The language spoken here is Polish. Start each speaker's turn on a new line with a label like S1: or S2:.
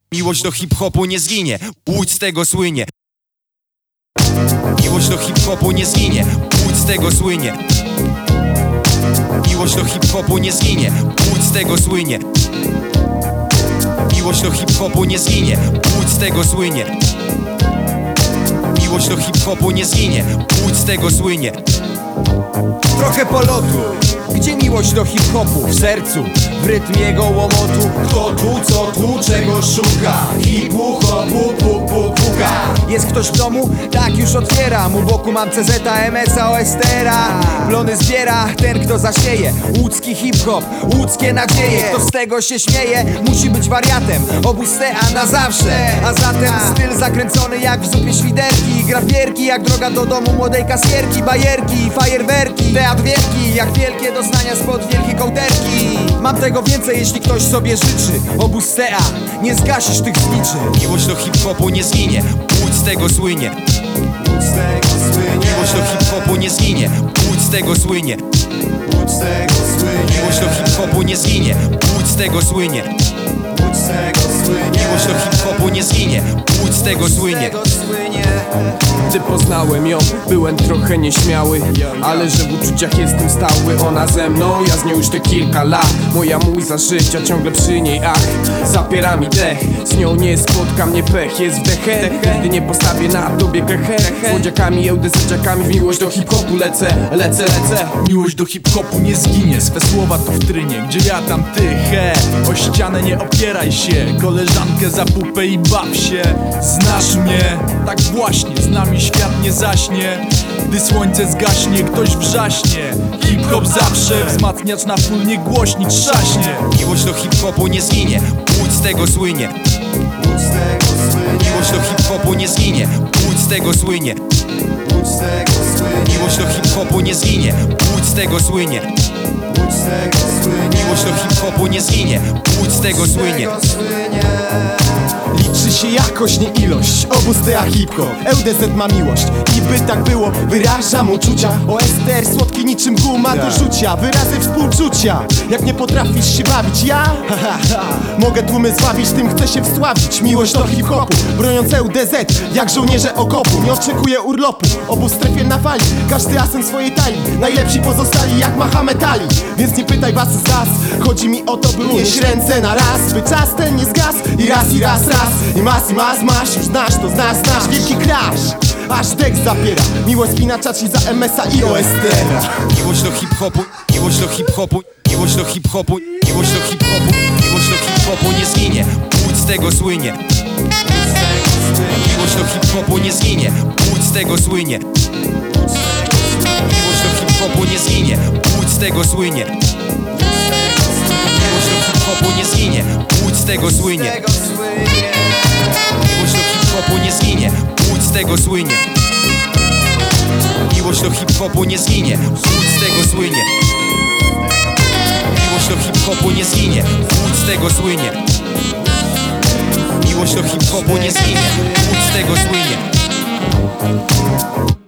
S1: Miłość do hip-hopu nie zginie, Łódź z tego słynie. Miłość do hip-hopu nie zginie, Łódź z tego słynie. Miłość do hip-hopu nie zginie, Łódź z tego słynie. Miłość do hip-hopu nie zginie, Łódź z tego słynie. Miłość do hip-hopu nie zginie, Łódź z tego słynie.
S2: Trochę polotu, gdzie miłość do hip-hopu? W sercu, w rytmie jego łomotu. Kto tu, co tu, czego szuka? Hip-hopu, puka. Jest ktoś w domu? Tak, już otwieram. U boku mam CZ, MS-a, OSTR-a. Plony zbiera ten, kto zasieje. Łódzki hip-hop, łódzkie nadzieje. Kto z tego się śmieje, musi być wariatem. Obóz TA na zawsze. A zatem styl zakręcony jak w zupie świderki. Gra w gierki jak droga do domu młodej kasjerki. Bajerki, fajerwerki, teatr wielki, jak wielkie doznania spod wielkiej kołderki. Mam tego więcej, jeśli ktoś sobie życzy. Obóz TA, nie zgasisz tych zliczy.
S1: Miłość do hip-hopu nie zginie, Łódź z tego słynie. Miłość do hip-hopu nie zginie, Łódź z tego słynie. Miłość do hip-hopu nie zginie, Łódź z tego słynie. Miłość do hip-hopu nie zginie, Łódź z tego słynie.
S3: Gdy poznałem ją, byłem trochę nieśmiały, ale że w uczuciach jestem stały. Ona ze mną, ja z nią już te kilka lat. Moja muza życia ciągle przy niej, ach, zapiera mi dech. Z nią nie spotka mnie pech, jest wdechem, gdy nie postawię na tobie krechę. Z młodziakami, ełdezeciakami w miłość do hip-hopu lecę.
S4: Miłość do hip-hopu nie zginie, swe słowa to w trynie. Gdzie ja, tam ty, he, o ścianę nie opieraj się. Koleżankę za pupę i baw się. Znasz mnie, tak właśnie, z nami świat nie zaśnie. Gdy słońce zgaśnie, ktoś wrzaśnie. Hip-hop zawsze, wzmacniacz na full, nie głośnik trzaśnie.
S1: Miłość do hip-hopu nie zginie, Łódź z tego słynie. Miłość do hip-hopu nie zginie, Łódź z tego słynie. Miłość do hip-hopu nie zginie, Łódź z tego słynie. Miłość do hip-hopu nie zginie, Łódź z tego słynie.
S2: Liczy się jakość, nie ilość. Obóz TA hip-hop, ŁDZ ma miłość. I by tak było, wyrażam uczucia. OSTR słodki niczym guma do rzucia. Wyrazy współczucia, jak nie potrafisz się bawić ja? Mogę tłumy zwabić, tym chcę się wsławić. Miłość do hip-hopu, broniąc ŁDZ jak żołnierze okopu. Nie oczekuję urlopu, obóz w strefie na fali. Każdy asem swojej talii, najlepsi pozostali jak Mahomet Ali. Więc nie pytaj was z nas, chodzi mi o to, by unieść ręce na raz. By czas ten nie zgasł i raz, i masz, już znasz, to znasz wielki crash, aż dek zapiera. Miłość spinacza ci za MS-a i OSTR-a.
S1: Miłość do hip-hopu, miłość do hip-hopu, miłość do hip-hopu, miłość do hip-hopu, miłość do hip-hopu nie zginie, Łódź z tego słynie. Miłość do hip-hopu nie zginie, Łódź z tego słynie. Miłość do hip-hopu nie zginie, Łódź z tego słynie. Miłość do hip-hopu nie zginie, Łódź z tego słynie. Miłość do hip-hopu nie zginie, Łódź z tego słynie. Miłość do hip-hopu nie zginie, Łódź z tego słynie. Miłość do hip-hopu nie zginie, Łódź z tego słynie. Miłość do hip-hopu nie zginie, Łódź z tego słynie.